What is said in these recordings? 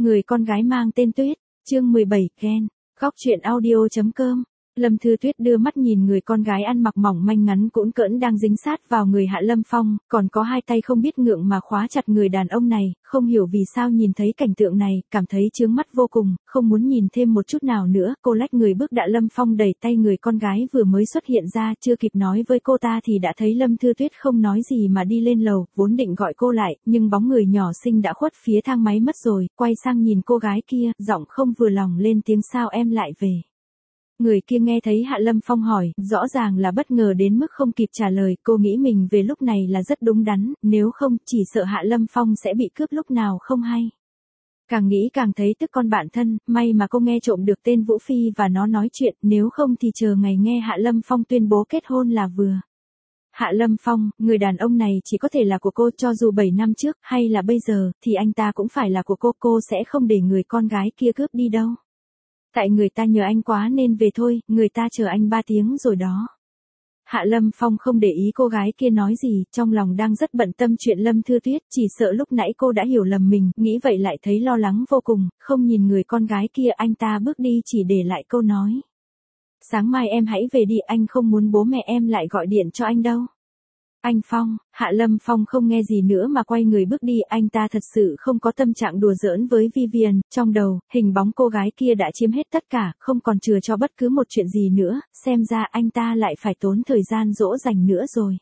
Người con gái mang tên Tuyết, chương 17, ghen. Góc truyện audio.com. Lâm Thư Tuyết đưa mắt nhìn người con gái ăn mặc mỏng manh ngắn cũn cỡn đang dính sát vào người Hạ Lâm Phong, còn có hai tay không biết ngượng mà khóa chặt người đàn ông này, không hiểu vì sao nhìn thấy cảnh tượng này, cảm thấy chướng mắt vô cùng, không muốn nhìn thêm một chút nào nữa. Cô lách người bước Hạ Lâm Phong đẩy tay người con gái vừa mới xuất hiện ra, chưa kịp nói với cô ta thì đã thấy Lâm Thư Tuyết không nói gì mà đi lên lầu, vốn định gọi cô lại, nhưng bóng người nhỏ xinh đã khuất phía thang máy mất rồi, quay sang nhìn cô gái kia, giọng không vừa lòng lên tiếng sao em lại về. Người kia nghe thấy Hạ Lâm Phong hỏi, rõ ràng là bất ngờ đến mức không kịp trả lời, cô nghĩ mình về lúc này là rất đúng đắn, nếu không, chỉ sợ Hạ Lâm Phong sẽ bị cướp lúc nào không hay. Càng nghĩ càng thấy tức con bạn thân, may mà cô nghe trộm được tên Vũ Phi và nó nói chuyện, nếu không thì chờ ngày nghe Hạ Lâm Phong tuyên bố kết hôn là vừa. Hạ Lâm Phong, người đàn ông này chỉ có thể là của cô, cho dù 7 năm trước, hay là bây giờ, thì anh ta cũng phải là của cô sẽ không để người con gái kia cướp đi đâu. Tại người ta nhờ anh quá nên về thôi, người ta chờ anh 3 tiếng rồi đó. Hạ Lâm Phong không để ý cô gái kia nói gì, trong lòng đang rất bận tâm chuyện Lâm Thư Tuyết, chỉ sợ lúc nãy cô đã hiểu lầm mình, nghĩ vậy lại thấy lo lắng vô cùng, không nhìn người con gái kia, anh ta bước đi chỉ để lại câu nói. Sáng mai em hãy về đi, anh không muốn bố mẹ em lại gọi điện cho anh đâu. Anh Phong, Hạ Lâm Phong không nghe gì nữa mà quay người bước đi, anh ta thật sự không có tâm trạng đùa giỡn với Vivian, trong đầu, hình bóng cô gái kia đã chiếm hết tất cả, không còn chừa cho bất cứ một chuyện gì nữa, xem ra anh ta lại phải tốn thời gian dỗ dành nữa rồi.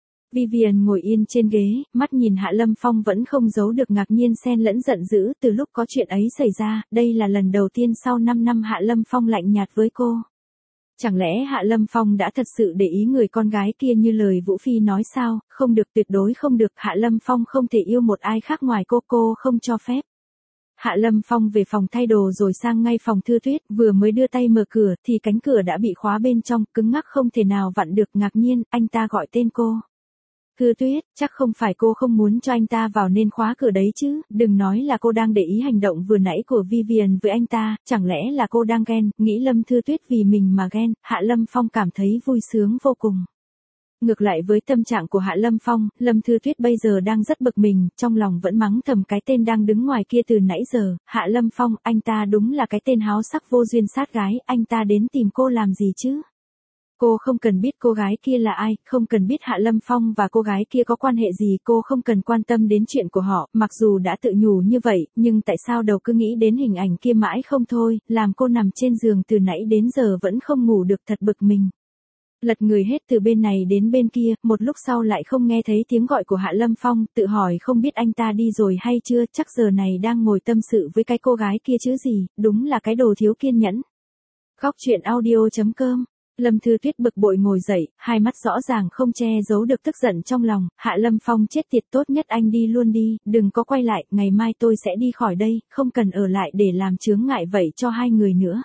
Vivian ngồi yên trên ghế, mắt nhìn Hạ Lâm Phong vẫn không giấu được ngạc nhiên xen lẫn giận dữ từ lúc có chuyện ấy xảy ra, đây là lần đầu tiên sau 5 năm Hạ Lâm Phong lạnh nhạt với cô. Chẳng lẽ Hạ Lâm Phong đã thật sự để ý người con gái kia như lời Vũ Phi nói sao, không được, tuyệt đối không được, Hạ Lâm Phong không thể yêu một ai khác ngoài cô không cho phép. Hạ Lâm Phong về phòng thay đồ rồi sang ngay phòng Thư Tuyết, vừa mới đưa tay mở cửa thì cánh cửa đã bị khóa bên trong, cứng ngắc không thể nào vặn được, ngạc nhiên, anh ta gọi tên cô. Thư Tuyết, chắc không phải cô không muốn cho anh ta vào nên khóa cửa đấy chứ, đừng nói là cô đang để ý hành động vừa nãy của Vivian với anh ta, chẳng lẽ là cô đang ghen, nghĩ Lâm Thư Tuyết vì mình mà ghen, Hạ Lâm Phong cảm thấy vui sướng vô cùng. Ngược lại với tâm trạng của Hạ Lâm Phong, Lâm Thư Tuyết bây giờ đang rất bực mình, trong lòng vẫn mắng thầm cái tên đang đứng ngoài kia từ nãy giờ, Hạ Lâm Phong, anh ta đúng là cái tên háo sắc vô duyên sát gái, anh ta đến tìm cô làm gì chứ? Cô không cần biết cô gái kia là ai, không cần biết Hạ Lâm Phong và cô gái kia có quan hệ gì, cô không cần quan tâm đến chuyện của họ, mặc dù đã tự nhủ như vậy, nhưng tại sao đầu cứ nghĩ đến hình ảnh kia mãi không thôi, làm cô nằm trên giường từ nãy đến giờ vẫn không ngủ được, thật bực mình. Lật người hết từ bên này đến bên kia, một lúc sau lại không nghe thấy tiếng gọi của Hạ Lâm Phong, tự hỏi không biết anh ta đi rồi hay chưa, chắc giờ này đang ngồi tâm sự với cái cô gái kia chứ gì, đúng là cái đồ thiếu kiên nhẫn. Góc truyện audio.com. Lâm Thư Tuyết bực bội ngồi dậy, hai mắt rõ ràng không che giấu được tức giận trong lòng, Hạ Lâm Phong chết tiệt, tốt nhất anh đi luôn đi, đừng có quay lại, ngày mai tôi sẽ đi khỏi đây, không cần ở lại để làm chướng ngại vậy cho hai người nữa.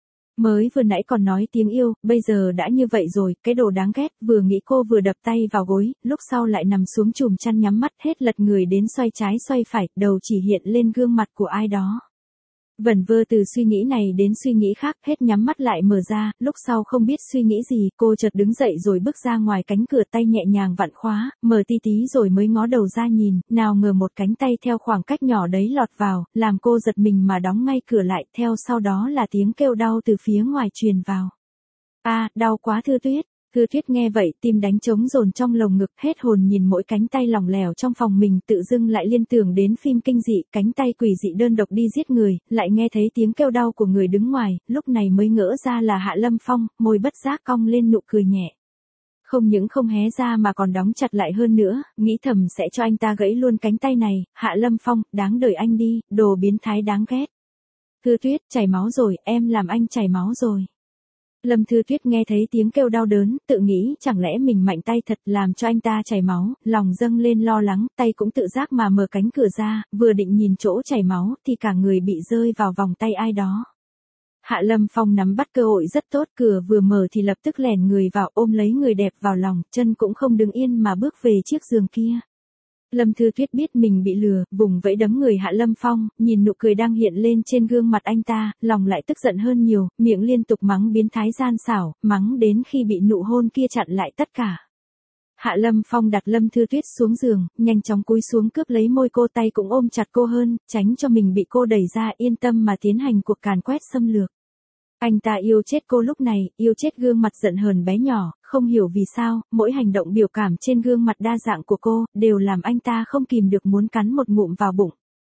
Mới vừa nãy còn nói tiếng yêu, bây giờ đã như vậy rồi, cái đồ đáng ghét, vừa nghĩ cô vừa đập tay vào gối, lúc sau lại nằm xuống chùm chăn nhắm mắt hết lật người đến xoay trái xoay phải, đầu chỉ hiện lên gương mặt của ai đó. Vẩn vơ từ suy nghĩ này đến suy nghĩ khác, hết nhắm mắt lại mở ra, lúc sau không biết suy nghĩ gì, cô chợt đứng dậy rồi bước ra ngoài cánh cửa, tay nhẹ nhàng vặn khóa, mở tí tí rồi mới ngó đầu ra nhìn, nào ngờ một cánh tay theo khoảng cách nhỏ đấy lọt vào, làm cô giật mình mà đóng ngay cửa lại, theo sau đó là tiếng kêu đau từ phía ngoài truyền vào. Đau quá Thư Tuyết. Thư Tuyết nghe vậy, tim đánh trống dồn trong lồng ngực, hết hồn nhìn mỗi cánh tay lỏng lẻo trong phòng mình, tự dưng lại liên tưởng đến phim kinh dị, cánh tay quỷ dị đơn độc đi giết người, lại nghe thấy tiếng kêu đau của người đứng ngoài, lúc này mới ngỡ ra là Hạ Lâm Phong, môi bất giác cong lên nụ cười nhẹ. Không những không hé ra mà còn đóng chặt lại hơn nữa, nghĩ thầm sẽ cho anh ta gãy luôn cánh tay này, Hạ Lâm Phong, đáng đời anh đi, đồ biến thái đáng ghét. Thư Tuyết, chảy máu rồi, em làm anh chảy máu rồi. Lâm Thư Tuyết nghe thấy tiếng kêu đau đớn, tự nghĩ chẳng lẽ mình mạnh tay thật làm cho anh ta chảy máu, lòng dâng lên lo lắng, tay cũng tự giác mà mở cánh cửa ra, vừa định nhìn chỗ chảy máu thì cả người bị rơi vào vòng tay ai đó. Hạ Lâm Phong nắm bắt cơ hội rất tốt, cửa vừa mở thì lập tức lẻn người vào ôm lấy người đẹp vào lòng, chân cũng không đứng yên mà bước về chiếc giường kia. Lâm Thư Tuyết biết mình bị lừa, vùng vẫy đấm người Hạ Lâm Phong, nhìn nụ cười đang hiện lên trên gương mặt anh ta, lòng lại tức giận hơn nhiều, miệng liên tục mắng biến thái gian xảo, mắng đến khi bị nụ hôn kia chặn lại tất cả. Hạ Lâm Phong đặt Lâm Thư Tuyết xuống giường, nhanh chóng cúi xuống cướp lấy môi cô, tay cũng ôm chặt cô hơn, tránh cho mình bị cô đẩy ra, yên tâm mà tiến hành cuộc càn quét xâm lược. Anh ta yêu chết cô lúc này, yêu chết gương mặt giận hờn bé nhỏ, không hiểu vì sao, mỗi hành động biểu cảm trên gương mặt đa dạng của cô, đều làm anh ta không kìm được muốn cắn một ngụm vào bụng.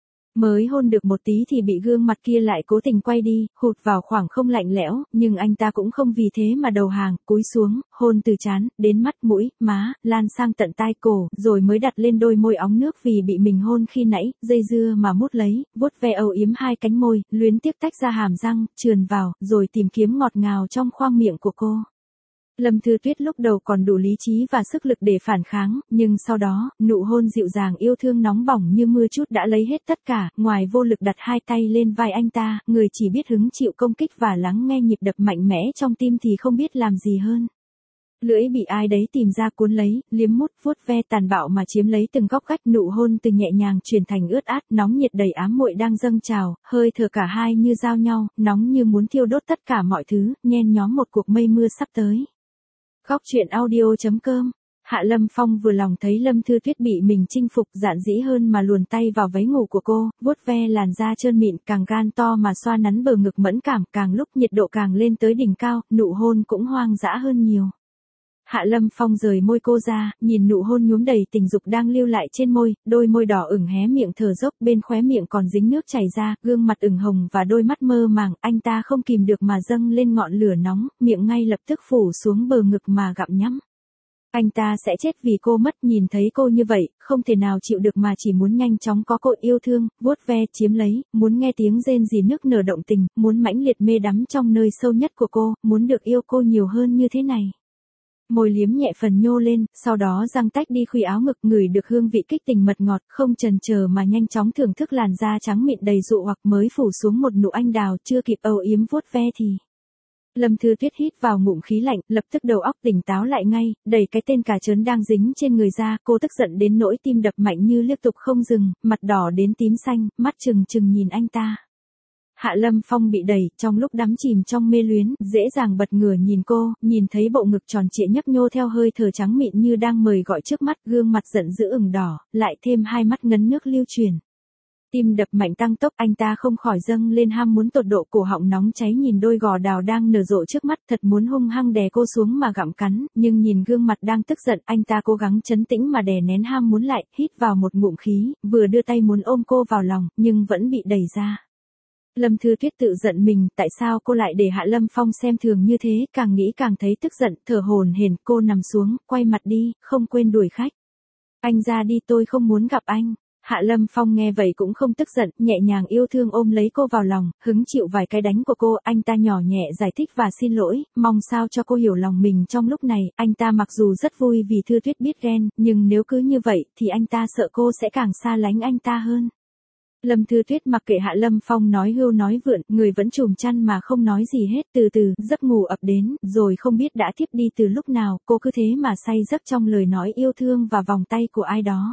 Mới hôn được một tí thì bị gương mặt kia lại cố tình quay đi, hụt vào khoảng không lạnh lẽo, nhưng anh ta cũng không vì thế mà đầu hàng, cúi xuống, hôn từ trán, đến mắt, mũi, má, lan sang tận tai cổ, rồi mới đặt lên đôi môi óng nước vì bị mình hôn khi nãy, dây dưa mà mút lấy, vuốt ve âu yếm hai cánh môi, luyến tiếc tách ra hàm răng, trườn vào, rồi tìm kiếm ngọt ngào trong khoang miệng của cô. Lâm Thư Tuyết lúc đầu còn đủ lý trí và sức lực để phản kháng, nhưng sau đó, nụ hôn dịu dàng yêu thương nóng bỏng như mưa chút đã lấy hết tất cả, ngoài vô lực đặt hai tay lên vai anh ta, người chỉ biết hứng chịu công kích và lắng nghe nhịp đập mạnh mẽ trong tim thì không biết làm gì hơn. Lưỡi bị ai đấy tìm ra cuốn lấy, liếm mút, vuốt ve tàn bạo mà chiếm lấy từng góc gách, nụ hôn từ nhẹ nhàng chuyển thành ướt át, nóng nhiệt đầy ám muội đang dâng trào, hơi thở cả hai như giao nhau, nóng như muốn thiêu đốt tất cả mọi thứ, nhen nhóm một cuộc mây mưa sắp tới. Góc truyện audio.com. Hạ Lâm Phong vừa lòng thấy Lâm Thư Tuyết bị mình chinh phục, dạn dĩ hơn mà luồn tay vào váy ngủ của cô, vuốt ve làn da trơn mịn, càng gan to mà xoa nắn bờ ngực mẫn cảm, càng lúc nhiệt độ càng lên tới đỉnh cao, nụ hôn cũng hoang dã hơn nhiều. Hạ Lâm Phong rời môi cô ra, nhìn nụ hôn nhuốm đầy tình dục đang lưu lại trên môi, đôi môi đỏ ửng hé miệng thở dốc, bên khóe miệng còn dính nước chảy ra, gương mặt ửng hồng và đôi mắt mơ màng, anh ta không kìm được mà dâng lên ngọn lửa nóng, miệng ngay lập tức phủ xuống bờ ngực mà gặm nhấm. Anh ta sẽ chết vì cô mất, nhìn thấy cô như vậy, không thể nào chịu được mà chỉ muốn nhanh chóng có cô yêu thương, vuốt ve, chiếm lấy, muốn nghe tiếng rên rỉ nức nở động tình, muốn mãnh liệt mê đắm trong nơi sâu nhất của cô, muốn được yêu cô nhiều hơn như thế này. Môi liếm nhẹ phần nhô lên, sau đó răng tách đi khuy áo ngực, ngửi được hương vị kích tình mật ngọt, không chần chờ mà nhanh chóng thưởng thức làn da trắng mịn đầy dụ hoặc, mới phủ xuống một nụ anh đào, chưa kịp âu yếm vuốt ve thì Lâm Thư Tuyết hít vào ngụm khí lạnh, lập tức đầu óc tỉnh táo lại ngay, đẩy cái tên cà chớn đang dính trên người ra, cô tức giận đến nỗi tim đập mạnh như liên tục không dừng, mặt đỏ đến tím xanh, mắt trừng trừng nhìn anh ta. Hạ Lâm Phong bị đẩy, trong lúc đắm chìm trong mê luyến, dễ dàng bật ngửa nhìn cô, nhìn thấy bộ ngực tròn trịa nhấp nhô theo hơi thở trắng mịn như đang mời gọi trước mắt, gương mặt giận dữ ửng đỏ, lại thêm hai mắt ngấn nước lưu chuyển. Tim đập mạnh tăng tốc, anh ta không khỏi dâng lên ham muốn tột độ, cổ họng nóng cháy nhìn đôi gò đào đang nở rộ trước mắt, thật muốn hung hăng đè cô xuống mà gặm cắn, nhưng nhìn gương mặt đang tức giận, anh ta cố gắng trấn tĩnh mà đè nén ham muốn lại, hít vào một ngụm khí, vừa đưa tay muốn ôm cô vào lòng, nhưng vẫn bị đẩy ra. Lâm Thư Tuyết tự giận mình, tại sao cô lại để Hạ Lâm Phong xem thường như thế, càng nghĩ càng thấy tức giận, thở hổn hển, cô nằm xuống, quay mặt đi, không quên đuổi khách. Anh ra đi, tôi không muốn gặp anh. Hạ Lâm Phong nghe vậy cũng không tức giận, nhẹ nhàng yêu thương ôm lấy cô vào lòng, hứng chịu vài cái đánh của cô, anh ta nhỏ nhẹ giải thích và xin lỗi, mong sao cho cô hiểu lòng mình trong lúc này, anh ta mặc dù rất vui vì Thư Tuyết biết ghen, nhưng nếu cứ như vậy, thì anh ta sợ cô sẽ càng xa lánh anh ta hơn. Lâm Thư Tuyết mặc kệ Hạ Lâm Phong nói hưu nói vượn, người vẫn trùm chăn mà không nói gì hết, từ từ, giấc ngủ ập đến, rồi không biết đã thiếp đi từ lúc nào, cô cứ thế mà say giấc trong lời nói yêu thương và vòng tay của ai đó.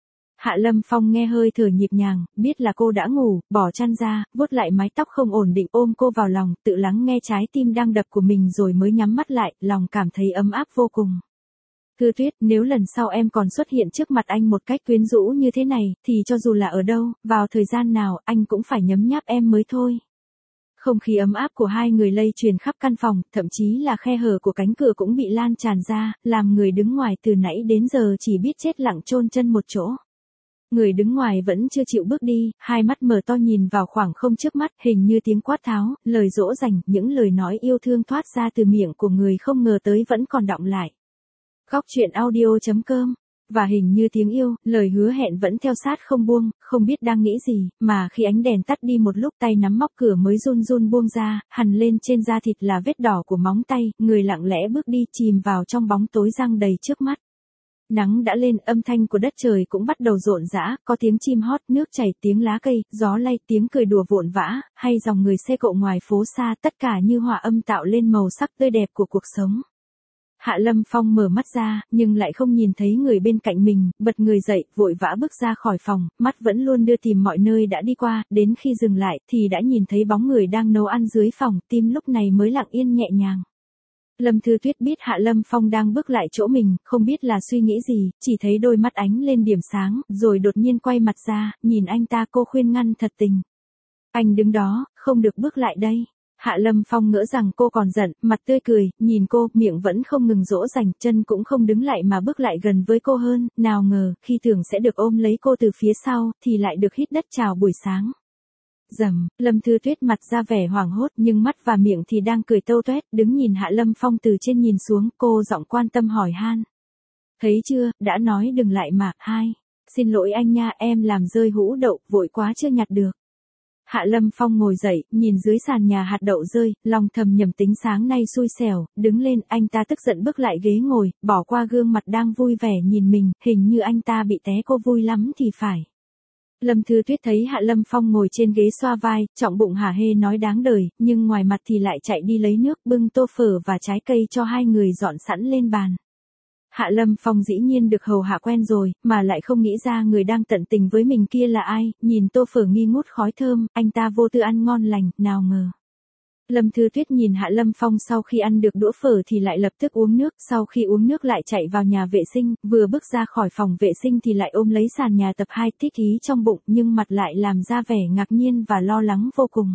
Hạ Lâm Phong nghe hơi thở nhịp nhàng, biết là cô đã ngủ, bỏ chăn ra, vuốt lại mái tóc không ổn định, ôm cô vào lòng, tự lắng nghe trái tim đang đập của mình rồi mới nhắm mắt lại, lòng cảm thấy ấm áp vô cùng. Thư Tuyết, nếu lần sau em còn xuất hiện trước mặt anh một cách quyến rũ như thế này, thì cho dù là ở đâu, vào thời gian nào, anh cũng phải nhấm nháp em mới thôi. Không khí ấm áp của hai người lây truyền khắp căn phòng, thậm chí là khe hở của cánh cửa cũng bị lan tràn ra, làm người đứng ngoài từ nãy đến giờ chỉ biết chết lặng chôn chân một chỗ. Người đứng ngoài vẫn chưa chịu bước đi, hai mắt mở to nhìn vào khoảng không trước mắt, hình như tiếng quát tháo, lời dỗ dành, những lời nói yêu thương thoát ra từ miệng của người không ngờ tới vẫn còn đọng lại. Góc truyện audio.com. Và hình như tiếng yêu, lời hứa hẹn vẫn theo sát không buông, không biết đang nghĩ gì, mà khi ánh đèn tắt đi một lúc, tay nắm móc cửa mới run run buông ra, hằn lên trên da thịt là vết đỏ của móng tay, người lặng lẽ bước đi, chìm vào trong bóng tối giăng đầy trước mắt. Nắng đã lên, âm thanh của đất trời cũng bắt đầu rộn rã, có tiếng chim hót, nước chảy, tiếng lá cây, gió lay, tiếng cười đùa vội vã, hay dòng người xe cộ ngoài phố xa, tất cả như hòa âm tạo lên màu sắc tươi đẹp của cuộc sống. Hạ Lâm Phong mở mắt ra, nhưng lại không nhìn thấy người bên cạnh mình, bật người dậy, vội vã bước ra khỏi phòng, mắt vẫn luôn đưa tìm mọi nơi đã đi qua, đến khi dừng lại, thì đã nhìn thấy bóng người đang nấu ăn dưới phòng, tim lúc này mới lặng yên nhẹ nhàng. Lâm Thư Tuyết biết Hạ Lâm Phong đang bước lại chỗ mình, không biết là suy nghĩ gì, chỉ thấy đôi mắt ánh lên điểm sáng, rồi đột nhiên quay mặt ra, nhìn anh ta. Cô khuyên ngăn thật tình. Anh đứng đó, không được bước lại đây. Hạ Lâm Phong ngỡ rằng cô còn giận, mặt tươi cười, nhìn cô, miệng vẫn không ngừng dỗ dành, chân cũng không đứng lại mà bước lại gần với cô hơn, nào ngờ, khi tưởng sẽ được ôm lấy cô từ phía sau, thì lại được hít đất chào buổi sáng. Rầm, Lâm Thư Tuyết mặt ra vẻ hoảng hốt nhưng mắt và miệng thì đang cười tâu tuét, đứng nhìn Hạ Lâm Phong từ trên nhìn xuống, cô giọng quan tâm hỏi han. Thấy chưa, đã nói đừng lại mà. Hai, xin lỗi anh nha, em làm rơi hũ đậu, vội quá chưa nhặt được. Hạ Lâm Phong ngồi dậy, nhìn dưới sàn nhà hạt đậu rơi, lòng thầm nhầm tính sáng nay xui xẻo, đứng lên, anh ta tức giận bước lại ghế ngồi, bỏ qua gương mặt đang vui vẻ nhìn mình, hình như anh ta bị té cô vui lắm thì phải. Lâm Thư Tuyết thấy Hạ Lâm Phong ngồi trên ghế xoa vai, trọng bụng hả hê nói đáng đời, nhưng ngoài mặt thì lại chạy đi lấy nước, bưng tô phở và trái cây cho hai người dọn sẵn lên bàn. Hạ Lâm Phong dĩ nhiên được hầu hạ quen rồi, mà lại không nghĩ ra người đang tận tình với mình kia là ai, nhìn tô phở nghi ngút khói thơm, anh ta vô tư ăn ngon lành, nào ngờ. Lâm Thư Tuyết nhìn Hạ Lâm Phong sau khi ăn được đũa phở thì lại lập tức uống nước, sau khi uống nước lại chạy vào nhà vệ sinh, vừa bước ra khỏi phòng vệ sinh thì lại ôm lấy sàn nhà tập 2 thích ý trong bụng, nhưng mặt lại làm ra vẻ ngạc nhiên và lo lắng vô cùng.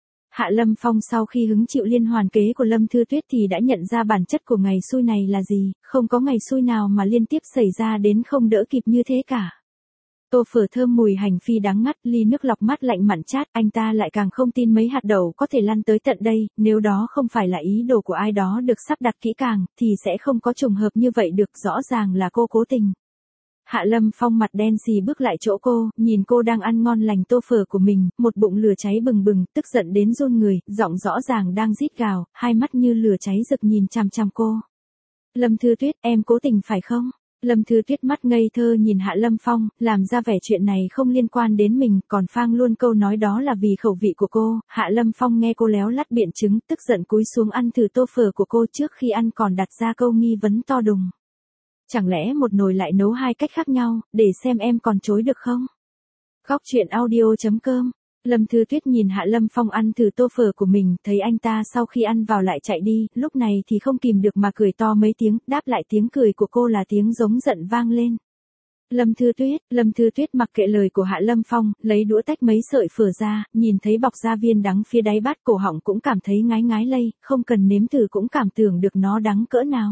Hạ Lâm Phong sau khi hứng chịu liên hoàn kế của Lâm Thư Tuyết thì đã nhận ra bản chất của ngày xui này là gì, không có ngày xui nào mà liên tiếp xảy ra đến không đỡ kịp như thế cả. Tô phở thơm mùi hành phi đắng ngắt, ly nước lọc mát lạnh mặn chát, anh ta lại càng không tin mấy hạt đậu có thể lăn tới tận đây, nếu đó không phải là ý đồ của ai đó được sắp đặt kỹ càng, thì sẽ không có trùng hợp như vậy được, rõ ràng là cô cố tình. Hạ Lâm Phong mặt đen xì bước lại chỗ cô, nhìn cô đang ăn ngon lành tô phở của mình, một bụng lửa cháy bừng bừng, tức giận đến run người, giọng rõ ràng đang rít gào, hai mắt như lửa cháy rực nhìn chằm chằm cô. Lâm Thư Tuyết, em cố tình phải không? Lâm Thư Tuyết mắt ngây thơ nhìn Hạ Lâm Phong, làm ra vẻ chuyện này không liên quan đến mình, còn phang luôn câu nói đó là vì khẩu vị của cô. Hạ Lâm Phong nghe cô léo lắt biện chứng, tức giận cúi xuống ăn thử tô phở của cô, trước khi ăn còn đặt ra câu nghi vấn to đùng. Chẳng lẽ một nồi lại nấu hai cách khác nhau, để xem em còn chối được không? Góc truyện audio.com. Lâm Thư Tuyết nhìn Hạ Lâm Phong ăn thử tô phở của mình, thấy anh ta sau khi ăn vào lại chạy đi, lúc này thì không kìm được mà cười to mấy tiếng, đáp lại tiếng cười của cô là tiếng giống giận vang lên. Lâm Thư Tuyết mặc kệ lời của Hạ Lâm Phong, lấy đũa tách mấy sợi phở ra, nhìn thấy bọc ra viên đắng phía đáy bát, cổ họng cũng cảm thấy ngái ngái lây, không cần nếm thử cũng cảm tưởng được nó đắng cỡ nào.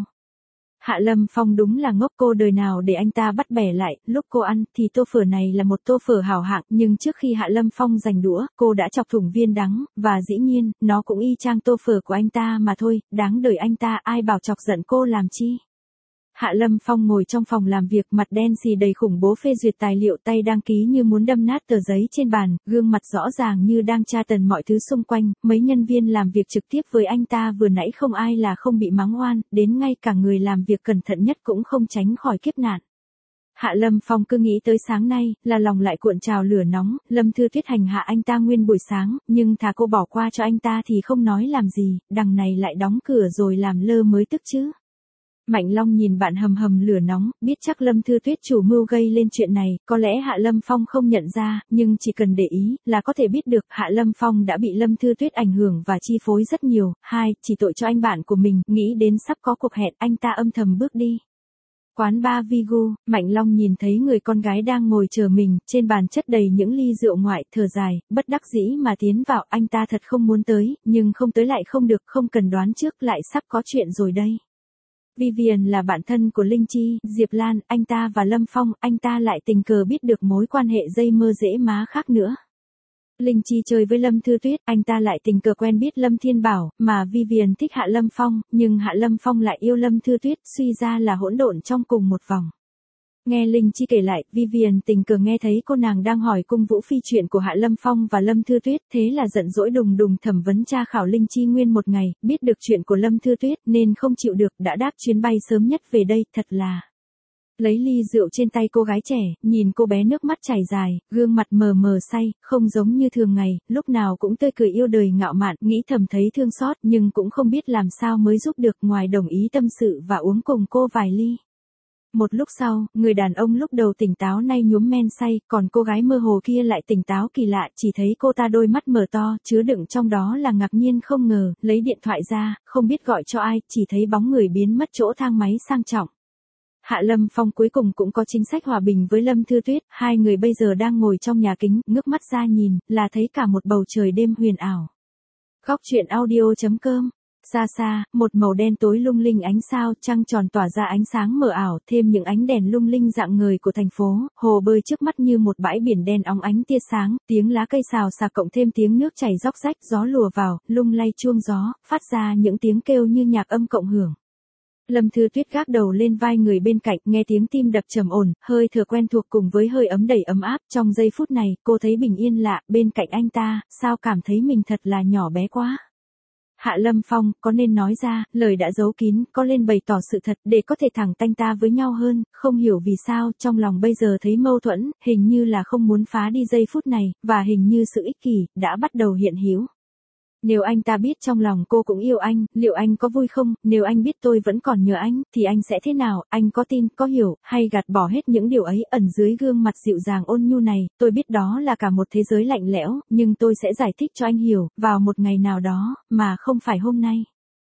Hạ Lâm Phong đúng là ngốc, cô đời nào để anh ta bắt bẻ lại, lúc cô ăn thì tô phở này là một tô phở hảo hạng, nhưng trước khi Hạ Lâm Phong giành đũa, cô đã chọc thủng viên đắng, và dĩ nhiên, nó cũng y chang tô phở của anh ta mà thôi, đáng đời anh ta, ai bảo chọc giận cô làm chi. Hạ Lâm Phong ngồi trong phòng làm việc, mặt đen xì đầy khủng bố phê duyệt tài liệu, tay đăng ký như muốn đâm nát tờ giấy trên bàn, gương mặt rõ ràng như đang tra tần mọi thứ xung quanh, mấy nhân viên làm việc trực tiếp với anh ta vừa nãy không ai là không bị mắng oan, đến ngay cả người làm việc cẩn thận nhất cũng không tránh khỏi kiếp nạn. Hạ Lâm Phong cứ nghĩ tới sáng nay, là lòng lại cuộn trào lửa nóng, Lâm Thư Tuyết hành hạ anh ta nguyên buổi sáng, nhưng thà cô bỏ qua cho anh ta thì không nói làm gì, đằng này lại đóng cửa rồi làm lơ mới tức chứ. Mạnh Long nhìn bạn hầm hầm lửa nóng, biết chắc Lâm Thư Tuyết chủ mưu gây lên chuyện này, có lẽ Hạ Lâm Phong không nhận ra, nhưng chỉ cần để ý, là có thể biết được Hạ Lâm Phong đã bị Lâm Thư Tuyết ảnh hưởng và chi phối rất nhiều. Hai, chỉ tội cho anh bạn của mình, nghĩ đến sắp có cuộc hẹn, anh ta âm thầm bước đi. Quán bar Vigu, Mạnh Long nhìn thấy người con gái đang ngồi chờ mình, trên bàn chất đầy những ly rượu ngoại, thở dài, bất đắc dĩ mà tiến vào, anh ta thật không muốn tới, nhưng không tới lại không được, không cần đoán trước, lại sắp có chuyện rồi đây. Vivian là bạn thân của Linh Chi, Diệp Lan, anh ta và Lâm Phong, anh ta lại tình cờ biết được mối quan hệ dây mơ rễ má khác nữa. Linh Chi chơi với Lâm Thư Tuyết, anh ta lại tình cờ quen biết Lâm Thiên Bảo, mà Vivian thích Hạ Lâm Phong, nhưng Hạ Lâm Phong lại yêu Lâm Thư Tuyết, suy ra là hỗn độn trong cùng một vòng. Nghe Linh Chi kể lại, Vivian tình cờ nghe thấy cô nàng đang hỏi Cung Vũ Phi chuyện của Hạ Lâm Phong và Lâm Thư Tuyết, thế là giận dỗi đùng đùng thẩm vấn tra khảo Linh Chi nguyên một ngày, biết được chuyện của Lâm Thư Tuyết nên không chịu được, đã đáp chuyến bay sớm nhất về đây, thật là. Lấy ly rượu trên tay cô gái trẻ, nhìn cô bé nước mắt chảy dài, gương mặt mờ mờ say, không giống như thường ngày, lúc nào cũng tươi cười yêu đời ngạo mạn, nghĩ thầm thấy thương xót nhưng cũng không biết làm sao mới giúp được ngoài đồng ý tâm sự và uống cùng cô vài ly. Một lúc sau, người đàn ông lúc đầu tỉnh táo nay nhuốm men say, còn cô gái mơ hồ kia lại tỉnh táo kỳ lạ, chỉ thấy cô ta đôi mắt mở to, chứa đựng trong đó là ngạc nhiên không ngờ, lấy điện thoại ra, không biết gọi cho ai, chỉ thấy bóng người biến mất chỗ thang máy sang trọng. Hạ Lâm Phong cuối cùng cũng có chính sách hòa bình với Lâm Thư Tuyết, hai người bây giờ đang ngồi trong nhà kính, ngước mắt ra nhìn, là thấy cả một bầu trời đêm huyền ảo. Góc truyện audio.com. Xa xa, một màu đen tối lung linh ánh sao, trăng tròn tỏa ra ánh sáng mờ ảo, thêm những ánh đèn lung linh dạng ngời của thành phố, hồ bơi trước mắt như một bãi biển đen óng ánh tia sáng, tiếng lá cây xào xạc cộng thêm tiếng nước chảy róc rách, gió lùa vào, lung lay chuông gió, phát ra những tiếng kêu như nhạc âm cộng hưởng. Lâm Thư Tuyết gác đầu lên vai người bên cạnh, nghe tiếng tim đập trầm ổn, hơi thở quen thuộc cùng với hơi ấm đầy ấm áp, trong giây phút này, cô thấy bình yên lạ, bên cạnh anh ta, sao cảm thấy mình thật là nhỏ bé quá. Hạ Lâm Phong, có nên nói ra, lời đã giấu kín, có lên bày tỏ sự thật, để có thể thẳng tanh ta với nhau hơn, không hiểu vì sao, trong lòng bây giờ thấy mâu thuẫn, hình như là không muốn phá đi giây phút này, và hình như sự ích kỷ, đã bắt đầu hiện hữu. Nếu anh ta biết trong lòng cô cũng yêu anh, liệu anh có vui không? Nếu anh biết tôi vẫn còn nhớ anh, thì anh sẽ thế nào? Anh có tin, có hiểu, hay gạt bỏ hết những điều ấy ẩn dưới gương mặt dịu dàng ôn nhu này? Tôi biết đó là cả một thế giới lạnh lẽo, nhưng tôi sẽ giải thích cho anh hiểu, vào một ngày nào đó, mà không phải hôm nay.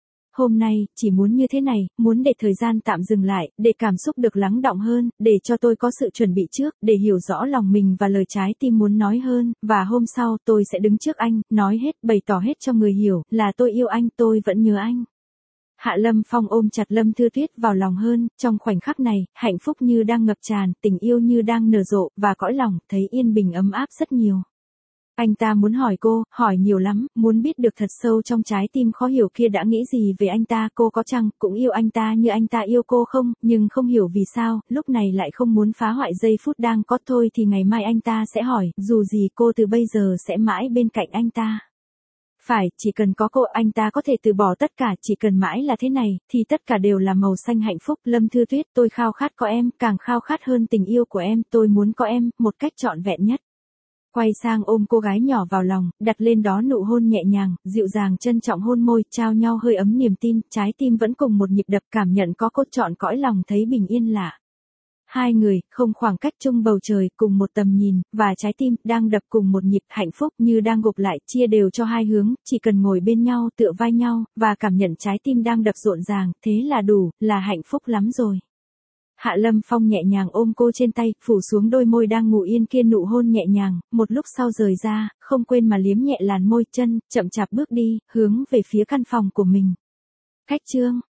Hôm nay, chỉ muốn như thế này, muốn để thời gian tạm dừng lại, để cảm xúc được lắng đọng hơn, để cho tôi có sự chuẩn bị trước, để hiểu rõ lòng mình và lời trái tim muốn nói hơn, và hôm sau tôi sẽ đứng trước anh, nói hết, bày tỏ hết cho người hiểu, là tôi yêu anh, tôi vẫn nhớ anh. Hạ Lâm Phong ôm chặt Lâm Thư Tuyết vào lòng hơn, trong khoảnh khắc này, hạnh phúc như đang ngập tràn, tình yêu như đang nở rộ, và cõi lòng, thấy yên bình ấm áp rất nhiều. Anh ta muốn hỏi cô, hỏi nhiều lắm, muốn biết được thật sâu trong trái tim khó hiểu kia đã nghĩ gì về anh ta, cô có chăng cũng yêu anh ta như anh ta yêu cô không, nhưng không hiểu vì sao, lúc này lại không muốn phá hoại giây phút đang có thôi thì ngày mai anh ta sẽ hỏi, dù gì cô từ bây giờ sẽ mãi bên cạnh anh ta. Phải, chỉ cần có cô anh ta có thể từ bỏ tất cả, chỉ cần mãi là thế này, thì tất cả đều là màu xanh hạnh phúc. Lâm Thư Tuyết, tôi khao khát có em, càng khao khát hơn tình yêu của em, tôi muốn có em, một cách trọn vẹn nhất. Quay sang ôm cô gái nhỏ vào lòng, đặt lên đó nụ hôn nhẹ nhàng, dịu dàng trân trọng hôn môi, trao nhau hơi ấm niềm tin, trái tim vẫn cùng một nhịp đập, cảm nhận có cô trọn cõi lòng thấy bình yên lạ. Hai người, không khoảng cách chung bầu trời, cùng một tầm nhìn, và trái tim, đang đập cùng một nhịp, hạnh phúc như đang gộp lại, chia đều cho hai hướng, chỉ cần ngồi bên nhau, tựa vai nhau, và cảm nhận trái tim đang đập rộn ràng, thế là đủ, là hạnh phúc lắm rồi. Hạ Lâm Phong nhẹ nhàng ôm cô trên tay, phủ xuống đôi môi đang ngủ yên kia nụ hôn nhẹ nhàng, một lúc sau rời ra, không quên mà liếm nhẹ làn môi chân, chậm chạp bước đi, hướng về phía căn phòng của mình. Cách chương